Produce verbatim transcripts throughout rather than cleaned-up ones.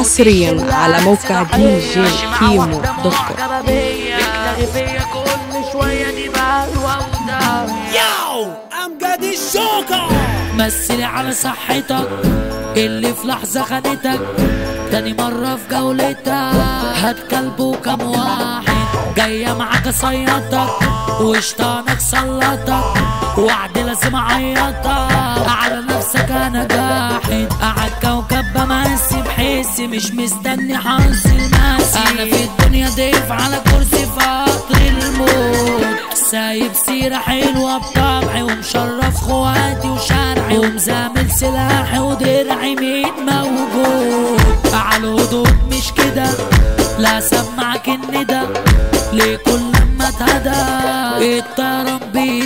حصريا على موقع دي جي كيمو دوت كوم. بتلاقي فيا كل شوية دي بالوضع. ياو امجد الجوكر مثلي على صحتك اللي في لحظة خانتك، تاني مرة في جولتك هات كلب وكم واحد جاية معاك صيادتك وشطانك سلطك وعد لازم اعيطك على نفسك انا جاحد قاعد كوكب بمسي بحسي مش مستني حظي الماسي. انا في الدنيا ضيف على كرسي في قطر الموت، سايب سيرة حلوة بطبعي ومشرف خواتي وشرعي ومزامل سلاحي ودرعي مين موجود على الهدوء مش كده. لا سمعك الندى ليه كل لما اتهدى الطرب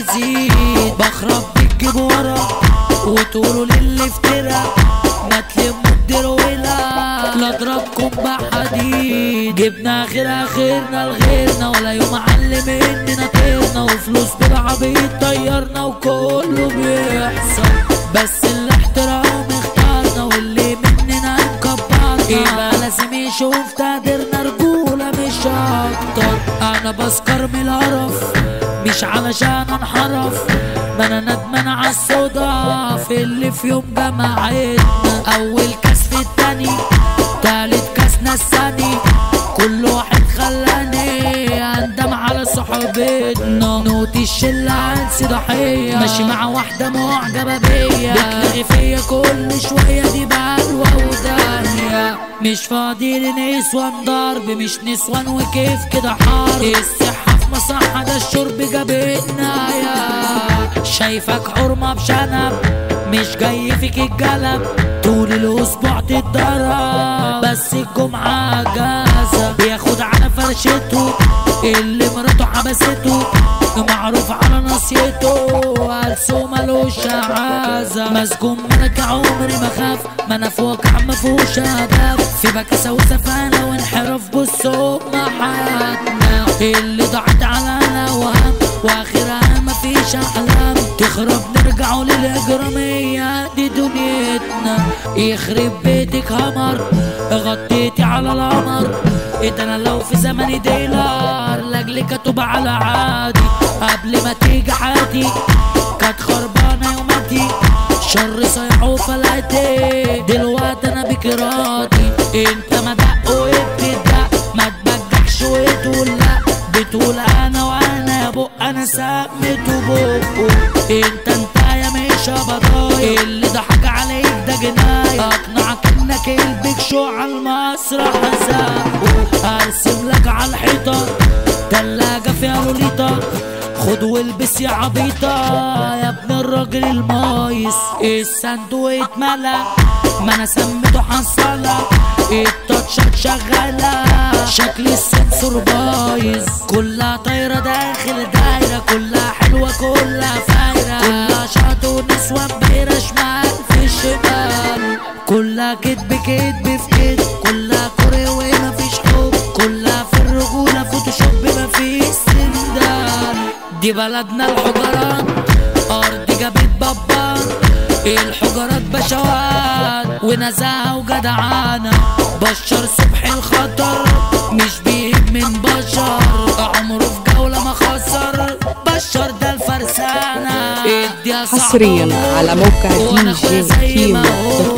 بيزيد بخرب بتجيب ورا وتقولوا للي افترى ما تلموا الدير ولا لا اضربكم بحديد. جبنا اخر اخرنا لغيرنا ولا يوم علم اننا طيرنا وفلوس بالعبيد طيرنا وكله بيحصل بس الاحترام اختارنا واللي مننا مكبرنا يبقى لازم يشوف تقديرنا رجولة مش اكتر. انا بسكر من القرف مش علشان انحرف، ما انا ندمان عالصدف اللي في يوم جمعتنا. اول كاس في التاني تالت كاس نساني كل واحد خلاني اندم على صحبتنا. نوتي الشلة عنسي ضحية ماشي مع واحدة معجبة بيا بتلغي فيا كل شوية دي بلوى ودانية مش فاضي لنسوان ضرب مش نسوان وكيف كده حرب. الصحة في مصحة ده الشرب جابتنا يا شايفك حرمة بشنب مش جاي فيك الجلب طول الاسبوع تتضرب بس الجمعة اجازة بياخد على فرشته اللي مراته حبسته معروف على نصيته قالسو ملوش عازة مسجون ملك عمري ما خاف ما انا في واقع مفهوش هدف في بكاسة وسفانة وانحراف بصوا حياتنا اللي ضاعت على الاوهام واخرها مفيش احلام تخرب نرجعوا للاجرامية دي دنيتنا. يخرب بيتك همر غطيتي على القمر ايه انا لو في زمني ديلار لاجلك اتوب على عادي قبل ما تيجي حياتي كانت خربانة يوماتي شر صيح وفلاتي دلوقتي انا بكراتي. انت ما دق وبتدق ما تبجحش وتقول لا بتقول انا وانا يا بق انا سمت وبقه انت انت يا مش بضايق اللي ضحك عليك ده جناية اقنعك انك البيك شو على المسرح هزقه ارسم لك على الحيطة تلاجة فيها لوليطة خد والبس يا عبيطة يا ابن الراجل المايس الصندوق اتملى ما انا سميته حصلة التاتشات شغالة شكل السنسور بايظ كلها طايرة داخل دايرة كلها حلوة كلها فايرة كلها شاط ونسوان بيرة شمال في الشمال كلها كدب كدب في كدب كلها كوري ومفيش حب كلها في الرجولة فوتوشوب مفيش سندال. دي بلدنا الحجرات أرض جابت بابا الحجرات بشوات ونزاهة وجدعانة بشر صبحي الخطر مش بيهب من بشر عمره في جولة ما خسر بشر ده الفرسانة حصريا على موقع دي جي كيمو دوت كوم.